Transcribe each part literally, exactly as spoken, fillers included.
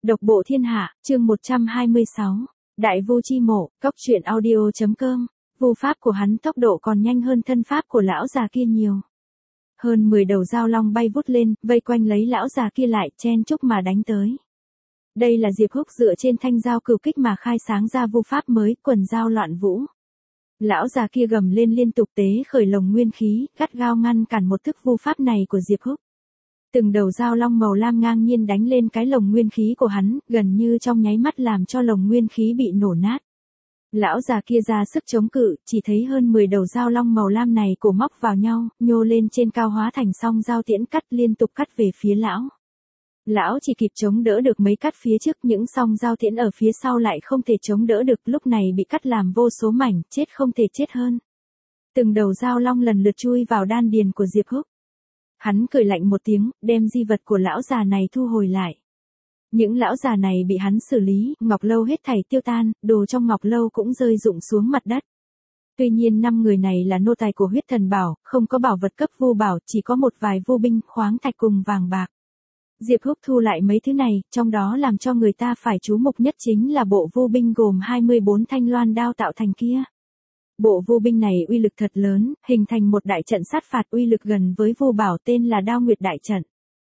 Độc bộ thiên hạ, chương một trăm hai mươi sáu. Đại Vu chi mộ, cóc truyện audio chấm com. Vu pháp của hắn tốc độ còn nhanh hơn thân pháp của lão già kia nhiều. Hơn mười đầu dao long bay vút lên, vây quanh lấy lão già kia lại, chen chúc mà đánh tới. Đây là Diệp Húc dựa trên thanh dao cửu kích mà khai sáng ra vu pháp mới, quần dao loạn vũ. Lão già kia gầm lên liên tục tế khởi lồng nguyên khí, gắt gao ngăn cản một thức vu pháp này của Diệp Húc. Từng đầu dao long màu lam ngang nhiên đánh lên cái lồng nguyên khí của hắn, gần như trong nháy mắt làm cho lồng nguyên khí bị nổ nát. Lão già kia ra sức chống cự, chỉ thấy hơn mười đầu dao long màu lam này cổ móc vào nhau, nhô lên trên cao hóa thành song dao tiễn cắt liên tục cắt về phía lão. Lão chỉ kịp chống đỡ được mấy cắt phía trước, những song dao tiễn ở phía sau lại không thể chống đỡ được, lúc này bị cắt làm vô số mảnh, chết không thể chết hơn. Từng đầu dao long lần lượt chui vào đan điền của Diệp Húc. Hắn cười lạnh một tiếng, đem di vật của lão già này thu hồi lại. Những lão già này bị hắn xử lý, ngọc lâu hết thảy tiêu tan, đồ trong ngọc lâu cũng rơi rụng xuống mặt đất. Tuy nhiên năm người này là nô tài của huyết thần bảo, không có bảo vật cấp vu bảo, chỉ có một vài vu binh, khoáng thạch cùng vàng bạc. Diệp Húc thu lại mấy thứ này, trong đó làm cho người ta phải chú mục nhất chính là bộ vu binh gồm hai mươi bốn thanh loan đao tạo thành kia. Bộ vu binh này uy lực thật lớn, hình thành một đại trận sát phạt uy lực gần với vu bảo tên là Đao Nguyệt đại trận.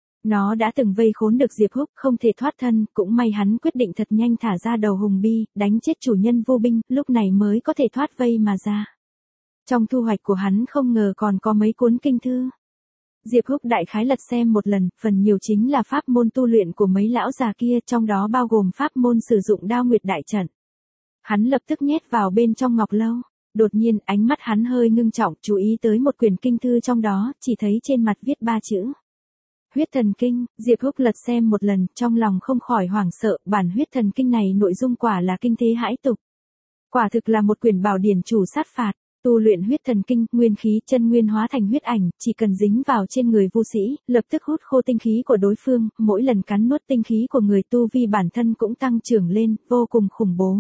Nó đã từng vây khốn được Diệp Húc, không thể thoát thân, cũng may hắn quyết định thật nhanh thả ra đầu hùng bi, đánh chết chủ nhân vu binh, lúc này mới có thể thoát vây mà ra. Trong thu hoạch của hắn không ngờ còn có mấy cuốn kinh thư. Diệp Húc đại khái lật xem một lần, phần nhiều chính là pháp môn tu luyện của mấy lão già kia, trong đó bao gồm pháp môn sử dụng Đao Nguyệt đại trận. Hắn lập tức nhét vào bên trong ngọc lâu. Đột nhiên, ánh mắt hắn hơi ngưng trọng, chú ý tới một quyển kinh thư trong đó, chỉ thấy trên mặt viết ba chữ. Huyết thần kinh. Diệp Húc lật xem một lần, trong lòng không khỏi hoảng sợ, bản huyết thần kinh này nội dung quả là kinh thế hãi tục. Quả thực là một quyển bảo điển chủ sát phạt, tu luyện huyết thần kinh, nguyên khí chân nguyên hóa thành huyết ảnh, chỉ cần dính vào trên người vu sĩ, lập tức hút khô tinh khí của đối phương, mỗi lần cắn nuốt tinh khí của người tu vi bản thân cũng tăng trưởng lên, vô cùng khủng bố.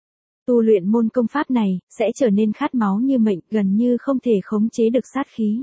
Tu luyện môn công pháp này, sẽ trở nên khát máu như mệnh, gần như không thể khống chế được sát khí.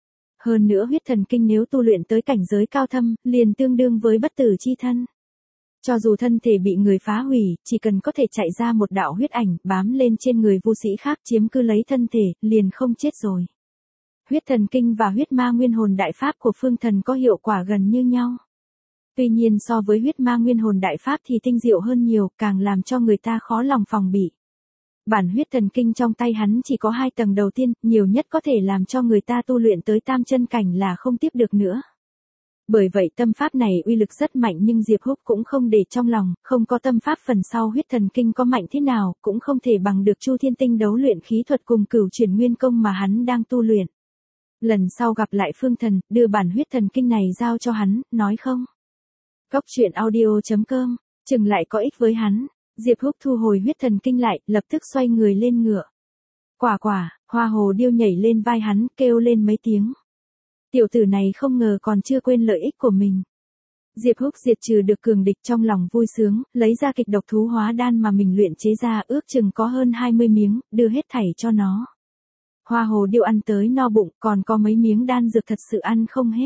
Hơn nữa huyết thần kinh nếu tu luyện tới cảnh giới cao thâm, liền tương đương với bất tử chi thân. Cho dù thân thể bị người phá hủy, chỉ cần có thể chạy ra một đạo huyết ảnh, bám lên trên người vu sĩ khác chiếm cứ lấy thân thể, liền không chết rồi. Huyết thần kinh và huyết ma nguyên hồn đại pháp của phương thần có hiệu quả gần như nhau. Tuy nhiên so với huyết ma nguyên hồn đại pháp thì tinh diệu hơn nhiều, càng làm cho người ta khó lòng phòng bị. Bản huyết thần kinh trong tay hắn chỉ có hai tầng đầu tiên, nhiều nhất có thể làm cho người ta tu luyện tới tam chân cảnh là không tiếp được nữa. Bởi vậy tâm pháp này uy lực rất mạnh nhưng Diệp Húc cũng không để trong lòng, không có tâm pháp phần sau huyết thần kinh có mạnh thế nào, cũng không thể bằng được Chu Thiên Tinh đấu luyện khí thuật cùng cửu chuyển nguyên công mà hắn đang tu luyện. Lần sau gặp lại phương thần, đưa bản huyết thần kinh này giao cho hắn, nói không? Cóc truyện audio chấm com, chừng lại có ích với hắn. Diệp Húc thu hồi huyết thần kinh lại, lập tức xoay người lên ngựa. Quả quả, Hoa Hồ Điêu nhảy lên vai hắn, kêu lên mấy tiếng. Tiểu tử này không ngờ còn chưa quên lợi ích của mình. Diệp Húc diệt trừ được cường địch trong lòng vui sướng, lấy ra kịch độc thú hóa đan mà mình luyện chế ra, ước chừng có hơn hai mươi miếng, đưa hết thảy cho nó. Hoa Hồ Điêu ăn tới no bụng, còn có mấy miếng đan dược thật sự ăn không hết.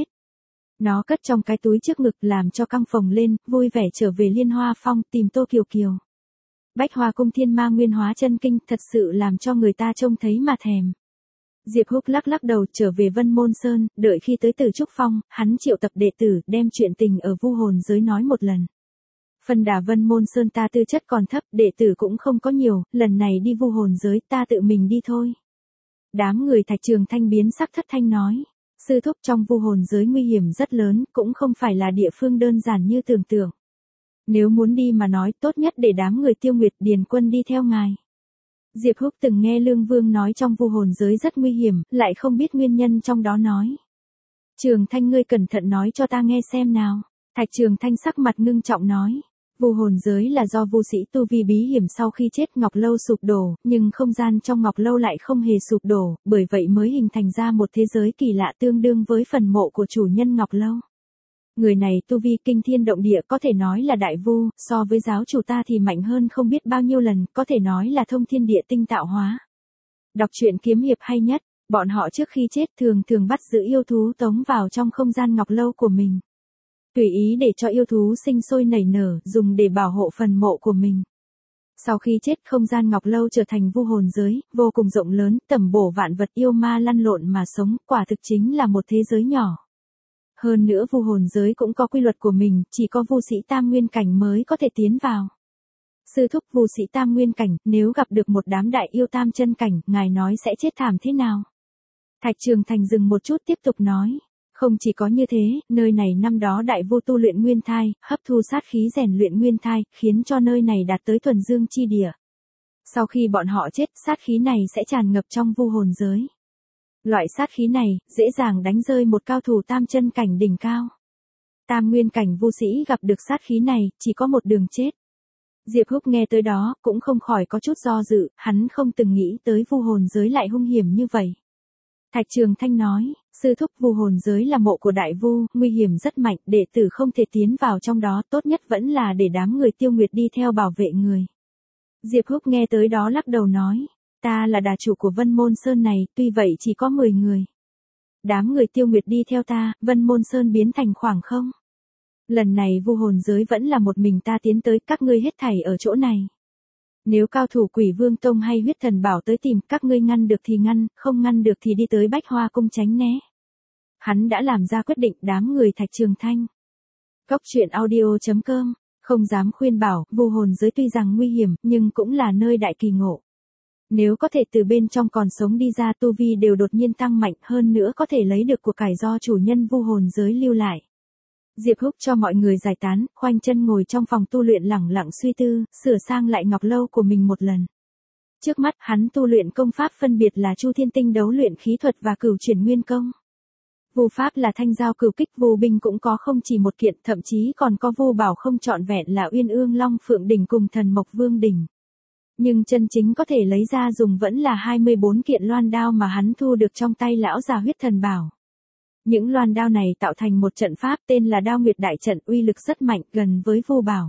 Nó cất trong cái túi trước ngực làm cho căng phồng lên, vui vẻ trở về Liên Hoa Phong tìm Tô Kiều Kiều. Bách Hoa Cung Thiên Ma Nguyên Hóa Chân Kinh thật sự làm cho người ta trông thấy mà thèm. Diệp Húc lắc lắc đầu trở về Vân Môn Sơn, đợi khi tới Tử Trúc Phong, hắn triệu tập đệ tử đem chuyện tình ở vu hồn giới nói một lần. Phần đà Vân Môn Sơn ta tư chất còn thấp, đệ tử cũng không có nhiều, lần này đi vu hồn giới ta tự mình đi thôi. Đám người Thạch Trường Thanh biến sắc thất thanh nói. Sư thúc trong vu hồn giới nguy hiểm rất lớn, cũng không phải là địa phương đơn giản như tưởng tượng. Nếu muốn đi mà nói tốt nhất để đám người Tiêu Nguyệt Điền Quân đi theo ngài. Diệp Húc từng nghe Lương Vương nói trong vu hồn giới rất nguy hiểm, lại không biết nguyên nhân trong đó nói. Trường Thanh ngươi cẩn thận nói cho ta nghe xem nào. Thạch Trường Thanh sắc mặt ngưng trọng nói. Vu hồn giới là do vu sĩ tu vi bí hiểm sau khi chết ngọc lâu sụp đổ, nhưng không gian trong ngọc lâu lại không hề sụp đổ, bởi vậy mới hình thành ra một thế giới kỳ lạ tương đương với phần mộ của chủ nhân ngọc lâu. Người này tu vi kinh thiên động địa có thể nói là đại vu, so với giáo chủ ta thì mạnh hơn không biết bao nhiêu lần, có thể nói là thông thiên địa tinh tạo hóa. Đọc truyện kiếm hiệp hay nhất, bọn họ trước khi chết thường thường bắt giữ yêu thú tống vào trong không gian ngọc lâu của mình. tùy ý để cho yêu thú sinh sôi nảy nở, dùng để bảo hộ phần mộ của mình. Sau khi chết, không gian Ngọc Lâu trở thành vu hồn giới, vô cùng rộng lớn, tẩm bổ vạn vật yêu ma lăn lộn mà sống, quả thực chính là một thế giới nhỏ. Hơn nữa vu hồn giới cũng có quy luật của mình, chỉ có vu sĩ tam nguyên cảnh mới có thể tiến vào. Sư thúc, vu sĩ tam nguyên cảnh, nếu gặp được một đám đại yêu tam chân cảnh, ngài nói sẽ chết thảm thế nào? Thạch Trường Thành dừng một chút tiếp tục nói. Không chỉ có như thế, nơi này năm đó đại vu tu luyện nguyên thai, hấp thu sát khí rèn luyện nguyên thai, khiến cho nơi này đạt tới thuần dương chi địa. Sau khi bọn họ chết, sát khí này sẽ tràn ngập trong vu hồn giới. Loại sát khí này, dễ dàng đánh rơi một cao thủ tam chân cảnh đỉnh cao. Tam nguyên cảnh vu sĩ gặp được sát khí này, chỉ có một đường chết. Diệp Húc nghe tới đó, cũng không khỏi có chút do dự, hắn không từng nghĩ tới vu hồn giới lại hung hiểm như vậy. Thạch Trường Thanh nói, sư thúc, vu hồn giới là mộ của đại vu, nguy hiểm rất mạnh, đệ tử không thể tiến vào trong đó, tốt nhất vẫn là để đám người Tiêu Nguyệt đi theo bảo vệ người. Diệp Húc nghe tới đó lắc đầu nói, ta là đà chủ của Vân Môn Sơn này, tuy vậy chỉ có mười người. Đám người Tiêu Nguyệt đi theo ta, Vân Môn Sơn biến thành khoảng không. Lần này vu hồn giới vẫn là một mình ta tiến tới, các ngươi hết thảy ở chỗ này. Nếu cao thủ Quỷ Vương Tông hay Huyết Thần Bảo tới tìm, các ngươi ngăn được thì ngăn, không ngăn được thì đi tới Bách Hoa Cung tránh né. Hắn đã làm ra quyết định, đám người Thạch Trường Thanh. Cốc truyện audio chấm com, không dám khuyên bảo, vu hồn giới tuy rằng nguy hiểm, nhưng cũng là nơi đại kỳ ngộ. Nếu có thể từ bên trong còn sống đi ra, tu vi đều đột nhiên tăng mạnh, hơn nữa có thể lấy được của cải do chủ nhân vu hồn giới lưu lại. Diệp Húc cho mọi người giải tán, khoanh chân ngồi trong phòng tu luyện lẳng lặng suy tư, sửa sang lại Ngọc Lâu của mình một lần. Trước mắt, hắn tu luyện công pháp phân biệt là Chu Thiên Tinh đấu luyện khí thuật và Cửu Chuyển Nguyên công. Vu pháp là Thanh Giao Cửu Kích, vu binh cũng có không chỉ một kiện, thậm chí còn có vu bảo không trọn vẹn là Uyên Ương Long Phượng đỉnh cùng Thần Mộc Vương đỉnh. Nhưng chân chính có thể lấy ra dùng vẫn là hai mươi bốn kiện loan đao mà hắn thu được trong tay lão già Huyết Thần Bảo. Những loan đao này tạo thành một trận pháp tên là Đao Nguyệt Đại Trận, uy lực rất mạnh, gần với vu bảo.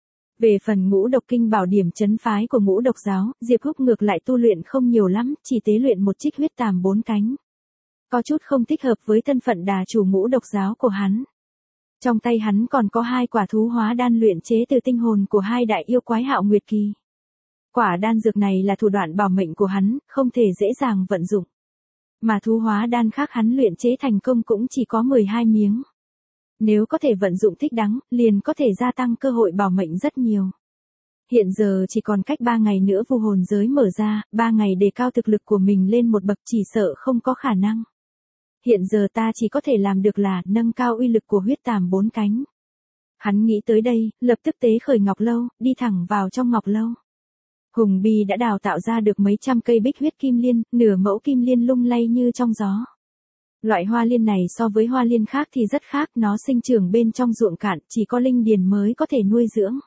Về phần ngũ độc kinh bảo điểm chấn phái của ngũ độc giáo, Diệp Húc ngược lại tu luyện không nhiều lắm, chỉ tế luyện một trích huyết tàm bốn cánh. Có chút không thích hợp với thân phận đà chủ ngũ độc giáo của hắn. Trong tay hắn còn có hai quả thú hóa đan luyện chế từ tinh hồn của hai đại yêu quái Hạo Nguyệt Kỳ. Quả đan dược này là thủ đoạn bảo mệnh của hắn, không thể dễ dàng vận dụng. Mà thú hóa đan khác hắn luyện chế thành công cũng chỉ có mười hai miếng. Nếu có thể vận dụng thích đáng, liền có thể gia tăng cơ hội bảo mệnh rất nhiều. Hiện giờ chỉ còn cách ba ngày nữa vu hồn giới mở ra, ba ngày đề cao thực lực của mình lên một bậc chỉ sợ không có khả năng. Hiện giờ ta chỉ có thể làm được là nâng cao uy lực của huyết tàm bốn cánh. Hắn nghĩ tới đây, lập tức tế khởi Ngọc Lâu, đi thẳng vào trong Ngọc Lâu. Hùng Bi đã đào tạo ra được mấy trăm cây bích huyết kim liên, nửa mẫu kim liên lung lay như trong gió. Loại hoa liên này so với hoa liên khác thì rất khác, nó sinh trưởng bên trong ruộng cạn, chỉ có linh điền mới có thể nuôi dưỡng.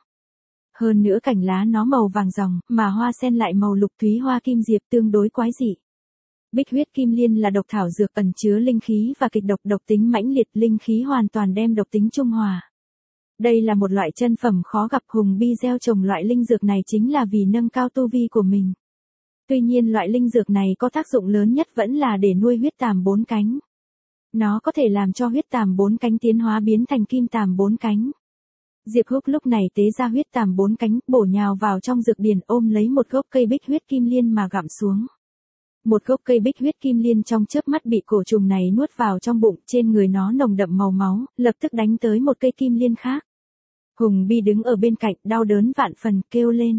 Hơn nữa cành lá nó màu vàng ròng, mà hoa sen lại màu lục thúy hoa kim diệp tương đối quái dị. Bích huyết kim liên là độc thảo dược ẩn chứa linh khí và kịch độc, độc tính mãnh liệt, linh khí hoàn toàn đem độc tính trung hòa. Đây là một loại chân phẩm khó gặp, Hùng Bi gieo trồng loại linh dược này chính là vì nâng cao tu vi của mình. Tuy nhiên loại linh dược này có tác dụng lớn nhất vẫn là để nuôi huyết tàm bốn cánh. Nó có thể làm cho huyết tàm bốn cánh tiến hóa biến thành kim tàm bốn cánh. Diệp Húc lúc này tế ra huyết tàm bốn cánh, bổ nhào vào trong dược điển, ôm lấy một gốc cây bích huyết kim liên mà gặm xuống. Một gốc cây bích huyết kim liên trong chớp mắt bị cổ trùng này nuốt vào trong bụng, trên người nó nồng đậm màu máu, lập tức đánh tới một cây kim liên khác. Hùng Bi đứng ở bên cạnh, đau đớn vạn phần, kêu lên.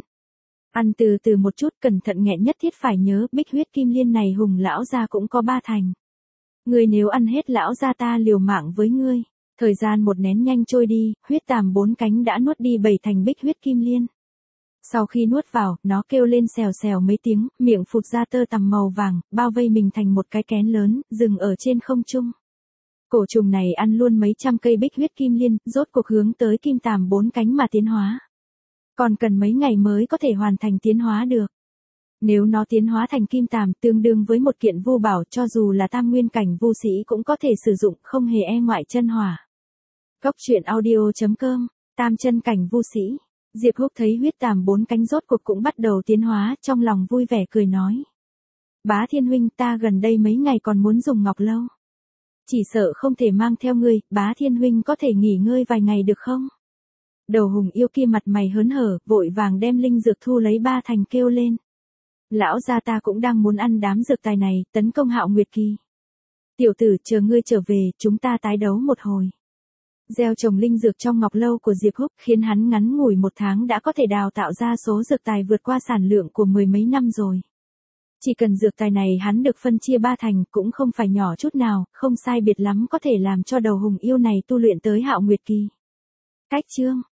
Ăn từ từ một chút, cẩn thận nghẹn, nhất thiết phải nhớ, bích huyết kim liên này Hùng lão gia cũng có ba thành. Ngươi nếu ăn hết lão gia ta liều mạng với ngươi. Thời gian một nén nhanh trôi đi, huyết tàm bốn cánh đã nuốt đi bảy thành bích huyết kim liên. Sau khi nuốt vào, nó kêu lên xèo xèo mấy tiếng, miệng phụt ra tơ tằm màu vàng, bao vây mình thành một cái kén lớn, dừng ở trên không trung. Cổ trùng này ăn luôn mấy trăm cây bích huyết kim liên, rốt cuộc hướng tới kim tàm bốn cánh mà tiến hóa. Còn cần mấy ngày mới có thể hoàn thành tiến hóa được. Nếu nó tiến hóa thành kim tàm, tương đương với một kiện vu bảo, cho dù là tam nguyên cảnh vu sĩ cũng có thể sử dụng, không hề e ngoại chân hỏa. Cốc truyện audio chấm com, tam chân cảnh vu sĩ. Diệp Húc thấy huyết tàm bốn cánh rốt cuộc cũng bắt đầu tiến hóa, trong lòng vui vẻ cười nói. Bá Thiên huynh, ta gần đây mấy ngày còn muốn dùng Ngọc Lâu. Chỉ sợ không thể mang theo ngươi, Bá Thiên huynh có thể nghỉ ngơi vài ngày được không? Đầu Hùng yêu kia mặt mày hớn hở, vội vàng đem linh dược thu lấy ba thành kêu lên. Lão gia ta cũng đang muốn ăn đám dược tài này, tấn công Hạo Nguyệt Kỳ. Tiểu tử, chờ ngươi trở về, chúng ta tái đấu một hồi. Gieo trồng linh dược trong ngọc lâu của Diệp Húc khiến hắn ngắn ngủi một tháng đã có thể đào tạo ra số dược tài vượt qua sản lượng của mười mấy năm rồi. Chỉ cần dược tài này hắn được phân chia ba thành cũng không phải nhỏ chút nào, không sai biệt lắm có thể làm cho đầu Hùng yêu này tu luyện tới Hạo Nguyệt Kỳ. Cách chương